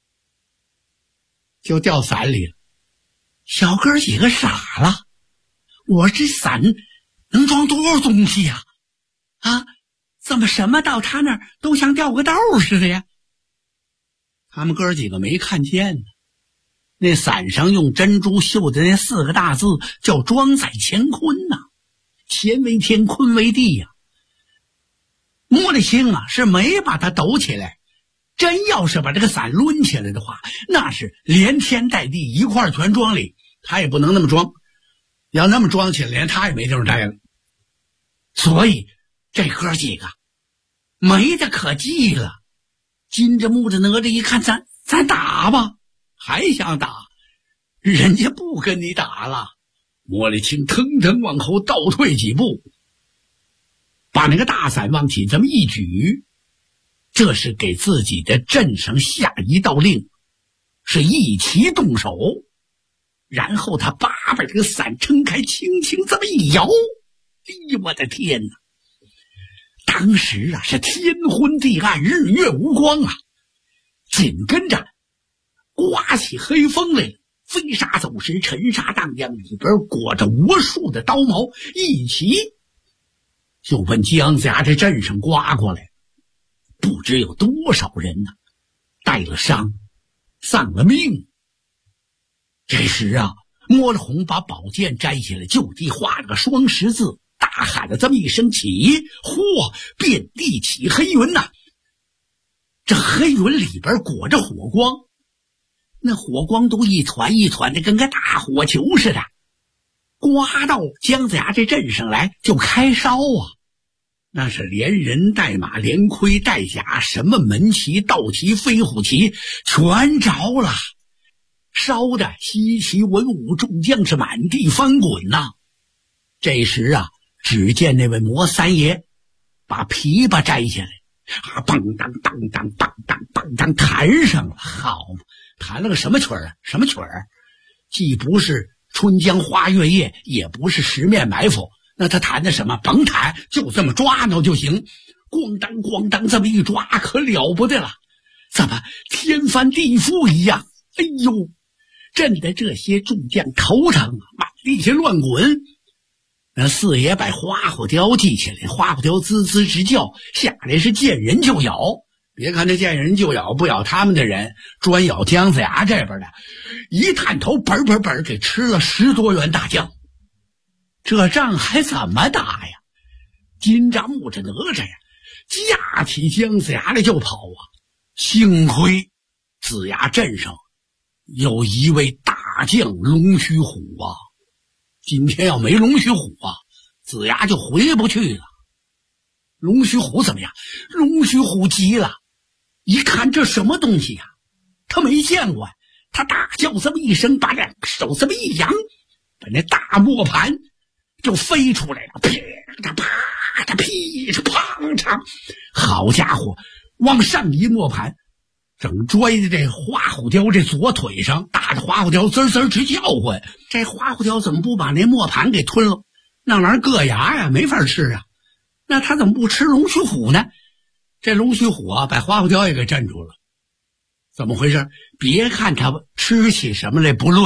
就掉伞里了。小哥几个傻了，我这伞能装多少东西呀？怎么什么到他那儿都像掉个豆似的呀？他们哥几个没看见呢，那伞上用珍珠绣的那4个大字叫装载乾坤呐，乾为天，坤为地呀。莫里清啊是没把它抖起来，真要是把这个伞抡起来的话，那是连天带地一块全装里，他也不能那么装，要那么装起来连他也没地方待了。所以这哥几个没得可记了。金着木着哪吒一看，咱打吧，还想打，人家不跟你打了。莫里清腾腾往后倒退几步，把那个大伞往起这么一举，这是给自己的阵上下一道令，是一齐动手。然后他把这个伞撑开，轻轻这么一摇，哎呦我的天哪！当时啊是天昏地暗，日月无光啊，紧跟着刮起黑风来了，飞沙走石，尘沙荡漾，里边裹着无数的刀矛，一起就奔姜子牙这镇上刮过来。不知有多少人呢，带了伤，丧了命。这时啊，摸了红把宝剑摘下来，就地画了个双十字，大喊了这么一声起，嚯，遍地起黑云呐！这黑云里边裹着火光，那火光都一团一团的，跟个大火球似的，刮到姜子牙这镇上来就开烧啊！那是连人带马，连盔带甲，什么门旗、道旗、飞虎旗全着了，烧的西岐文武众将是满地翻滚呐！这时啊，只见那位魔三爷把琵琶摘下来，梆当梆当梆当梆当弹上了。好嘛，弹了个什么曲儿啊？什么曲儿？既不是春江花月夜，也不是十面埋伏，那他弹的什么？甭弹，就这么抓挠就行。咣当咣当这么一抓，可了不得了，怎么天翻地覆一样？哎呦，震得这些众将头疼啊，满地下乱滚。那四爷把花虎雕系起来，花虎雕滋滋直叫，下来是见人就咬。别看他见人就咬，不咬他们的人，专咬姜子牙这边的。一探头，本本本给吃了10多员大将。这仗还怎么打呀？金吒木吒哪吒呀，架起姜子牙来就跑啊！幸亏子牙镇上有一位大将龙须虎啊，今天要没龙须虎啊，子牙就回不去了。龙须虎怎么样？龙须虎急了，一看这什么东西呀，他没见过，他大叫这么一声，把两手这么一扬，把那大磨盘就飞出来了，噼嚓啪嚓噼嚓砰嚓，好家伙，往上一磨盘，整拽在这花虎雕这左腿上，打的花虎雕滋滋直叫唤。这花虎雕怎么不把那磨盘给吞了？那玩意儿硌牙呀，没法吃啊。那他怎么不吃龙须虎呢？这龙须虎啊，把花虎雕也给镇住了。怎么回事？别看他吃起什么来不论，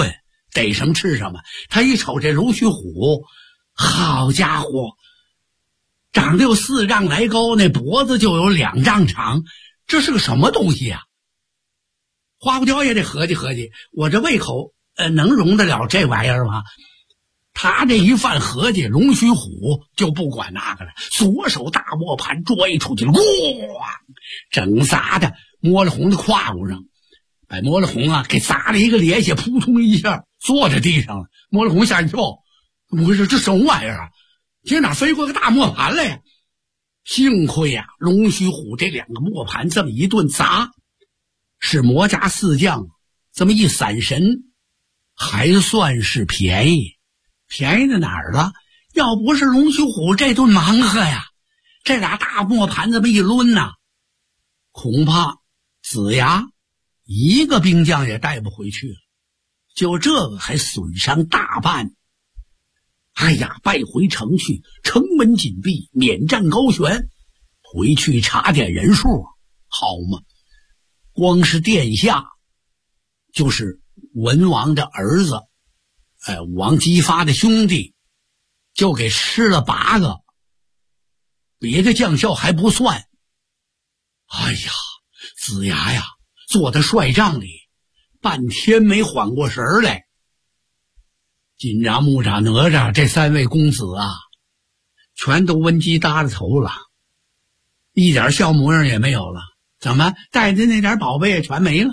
逮什么吃什么。他一瞅这龙须虎，好家伙，长得有4丈来高，那脖子就有2丈长，这是个什么东西呀？花不雕也得合计合计，我这胃口能容得了这玩意儿吗？他这一犯合计，龙须虎就不管那个了，左手大磨盘拽出去，整砸的摸了红的胯骨上，把摸了红啊给砸了一个趔趄，扑通一下坐在地上了。摸了红吓一跳，怎么回事？这什么玩意儿啊？这哪飞过个大磨盘来呀？幸亏呀，龙须虎这2个磨盘这么一顿砸，是魔家4将这么一散神，还算是便宜。便宜在哪儿了？要不是龙须虎这顿忙活呀，这俩大磨盘这么一抡呐，恐怕子牙一个兵将也带不回去了。就这个还损伤大半。哎呀，败回城去，城门紧闭，免战高悬，回去查点人数，好嘛？光是殿下，就是文王的儿子，武王姬发的兄弟，就给吃了8个，别的将校还不算。哎呀，子牙呀，坐在帅帐里，半天没缓过神来。金吒、木吒、哪吒这3位公子啊，全都温鸡耷了头了，一点笑模样也没有了。怎么带着那点宝贝也全没了？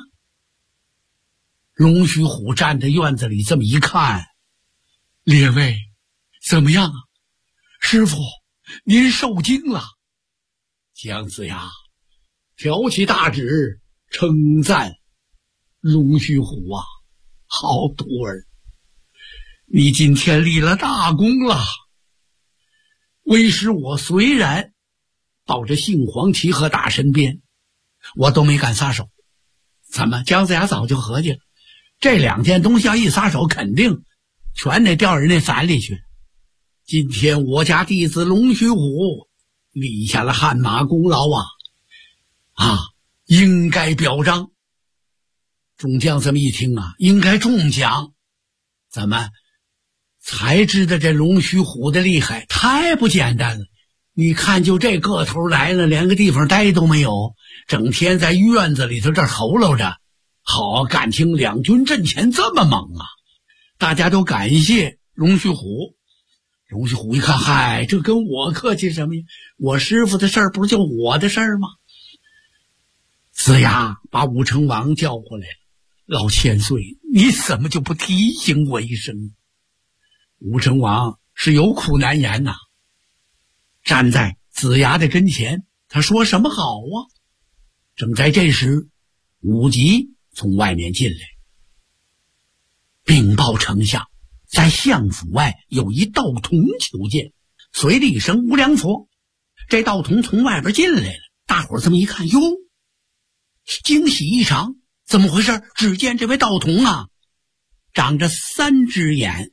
龙须虎站在院子里这么一看，列位怎么样啊？师傅您受惊了。姜子牙挑起大指称赞龙须虎啊，好徒儿，你今天立了大功了。为师我虽然抱着杏黄旗和大身边，我都没敢撒手。怎么姜子牙早就合计了，这2件东西要一撒手，肯定全得掉人那碗里去。今天我家弟子龙须虎立下了汗马功劳啊，应该表彰。众将这么一听啊，应该中奖。怎么才知道这龙须虎的厉害，太不简单了。你看就这个头来了，连个地方待都没有，整天在院子里头这候搂着。好，感情两军阵前这么猛啊！大家都感谢龙须虎。龙须虎一看，嗨，这跟我客气什么呀？我师傅的事儿不是就我的事儿吗？子牙把武成王叫过来了，老千岁，你怎么就不提醒我一声？武成王是有苦难言呐，站在子牙的跟前，他说什么好啊？正在这时，武吉从外面进来，禀报丞相，在相府外有一道童求见。随了一声无量佛，这道童从外边进来了。大伙儿这么一看，哟，惊喜异常，怎么回事？只见这位道童啊，长着3只眼。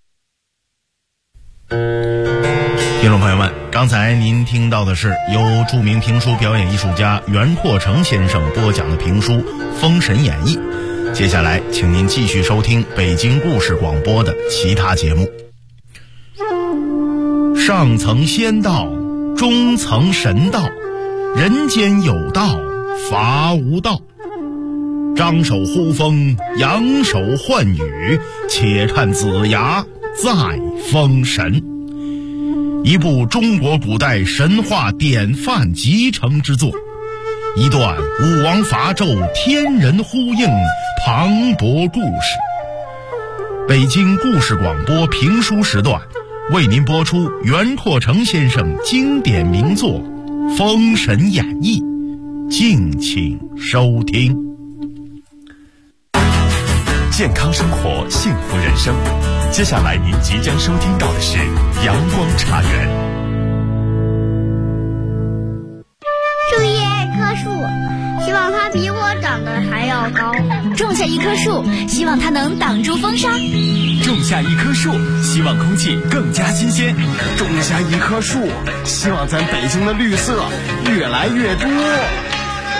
听众朋友们，刚才您听到的是由著名评书表演艺术家袁阔成先生播讲的评书《封神演义》。接下来请您继续收听北京故事广播的其他节目。上层仙道，中层神道，人间有道，法无道。张手呼风，扬手唤雨，且看子牙再封神。一部中国古代神话典范集成之作，一段武王伐纣天人呼应磅礴故事。北京故事广播评书时段为您播出袁阔成先生经典名作《封神演义》，敬请收听。 健康生活，幸福人生。接下来您即将收听到的是阳光茶园。 种一棵树，希望它比我长得还要高。种下一棵树，希望它能挡住风沙。 种下一棵树，希望空气更加新鲜。种下一棵树，希望咱北京的绿色越来越多。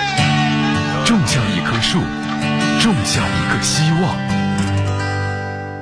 种下一棵树，种下一个希望。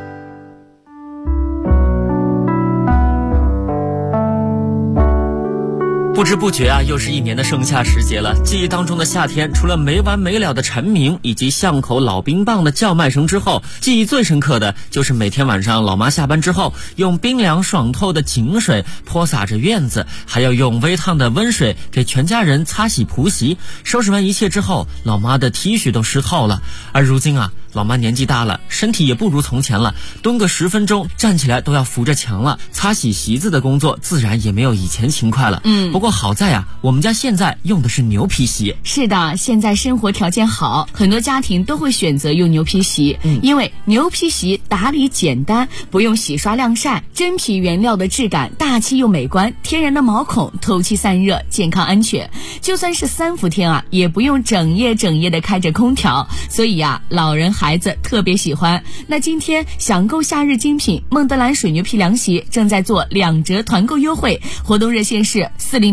不知不觉啊，又是一年的盛夏时节了。记忆当中的夏天，除了没完没了的蝉鸣以及巷口老冰棒的叫卖声之后，记忆最深刻的就是每天晚上老妈下班之后，用冰凉爽透的井水泼洒着院子，还要用微烫的温水给全家人擦洗仆席。收拾完一切之后，老妈的 T 恤都湿透了。而如今啊，老妈年纪大了，身体也不如从前了，蹲个10分钟站起来都要扶着墙了，擦洗席子的工作自然也没有以前勤快了。不过好在啊，我们家现在用的是牛皮席。 是的，现在生活条件好，很多家庭都会选择用牛皮席，因为牛皮席打理简单，不用洗刷晾晒，真皮原料的质感大气又美观，天然的毛孔透气散热，健康安全。就算是3伏天啊，也不用整夜的开着空调，所以啊，老人孩子特别喜欢。那今天想购夏日精品孟德兰水牛皮凉席正在做2折团购优惠，活动热线是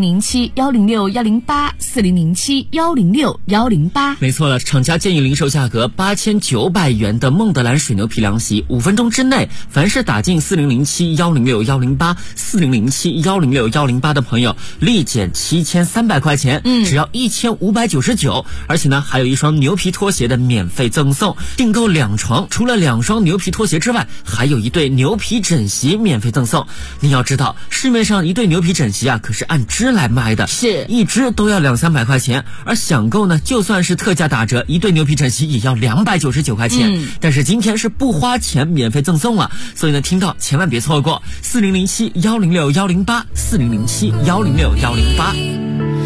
4007-106-108，4007-106-108。 没错了，厂家建议零售价格8900元的孟德兰水牛皮凉席，5分钟之内，凡是打进4007-106-108、4007-106-108的朋友，立减7300块钱，只要1599，而且呢，还有一双牛皮拖鞋的免费赠送。订购2床，除了2双牛皮拖鞋之外，还有一对牛皮枕席免费赠送。你要知道，市面上一对牛皮枕席啊，可是按只来卖的， 是一只都要200-300块钱，而想购呢，就算是特价打折，一对牛皮枕席也要299块钱。但是今天是不花钱免费赠送了，所以呢，听到千万别错过4007-106-108， 4007-106-108。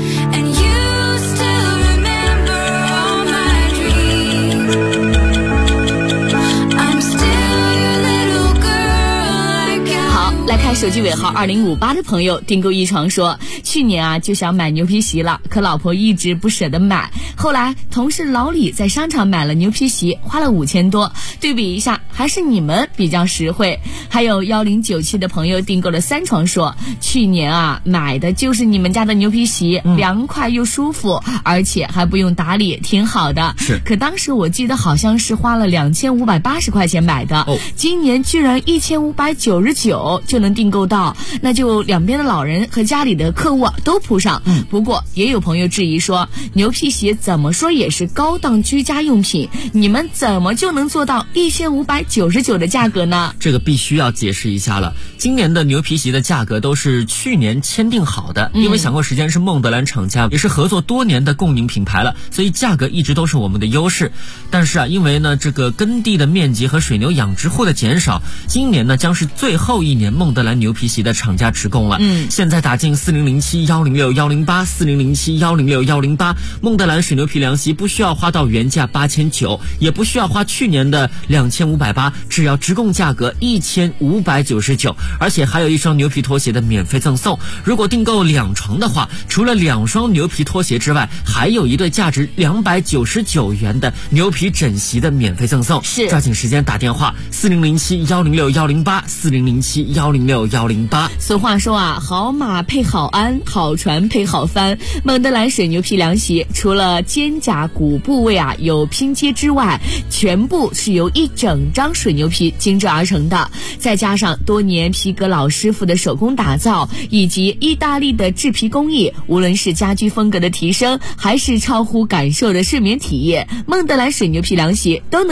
来看手机尾号2058的朋友订购一床说，去年啊就想买牛皮席了，可老婆一直不舍得买，后来同事老李在商场买了牛皮席，花了5000多，对比一下还是你们比较实惠。还有1097的朋友订购了3床说，去年啊买的就是你们家的牛皮席，凉快又舒服，而且还不用打理，挺好的。 是， 可当时我记得好像是花了2580块钱买的，今年居然1599就能订购到，那就两边的老人和家里的客户都铺上。不过也有朋友质疑说，牛皮鞋怎么说也是高档居家用品，你们怎么就能做到1599的价格呢？ 这个必须要解释一下了。今年的牛皮席的价格都是去年签订好的，因为享购时间是孟德兰厂家，也是合作多年的共赢品牌了，所以价格一直都是我们的优势。但是啊，因为呢这个耕地的面积和水牛养殖户的减少，今年呢将是最后一年孟德兰牛皮席的厂家直供了。现在打进4007-106-108、4007-106-108，孟德兰水牛皮凉席不需要花到原价8900，也不需要花去年的2580，只要直供价格1599，而且还有一双牛皮拖鞋的免费赠送。如果订购2床的话，除了2双牛皮拖鞋之外，还有一对价值299元的牛皮枕席的免费赠送。 是， 抓紧时间打电话4007-106-108、4007-106-108。 俗话说啊，好马配好鞍，好船配好帆。孟德兰水牛皮凉席除了肩胛骨部位啊有拼接之外，全部是由一整张水牛皮精制而成的，再加上多年皮革老师傅的手工打造，以及意大利的制皮工艺，无论是家居风格的提升，还是超乎感受的睡眠体验，孟德兰水牛皮凉席都能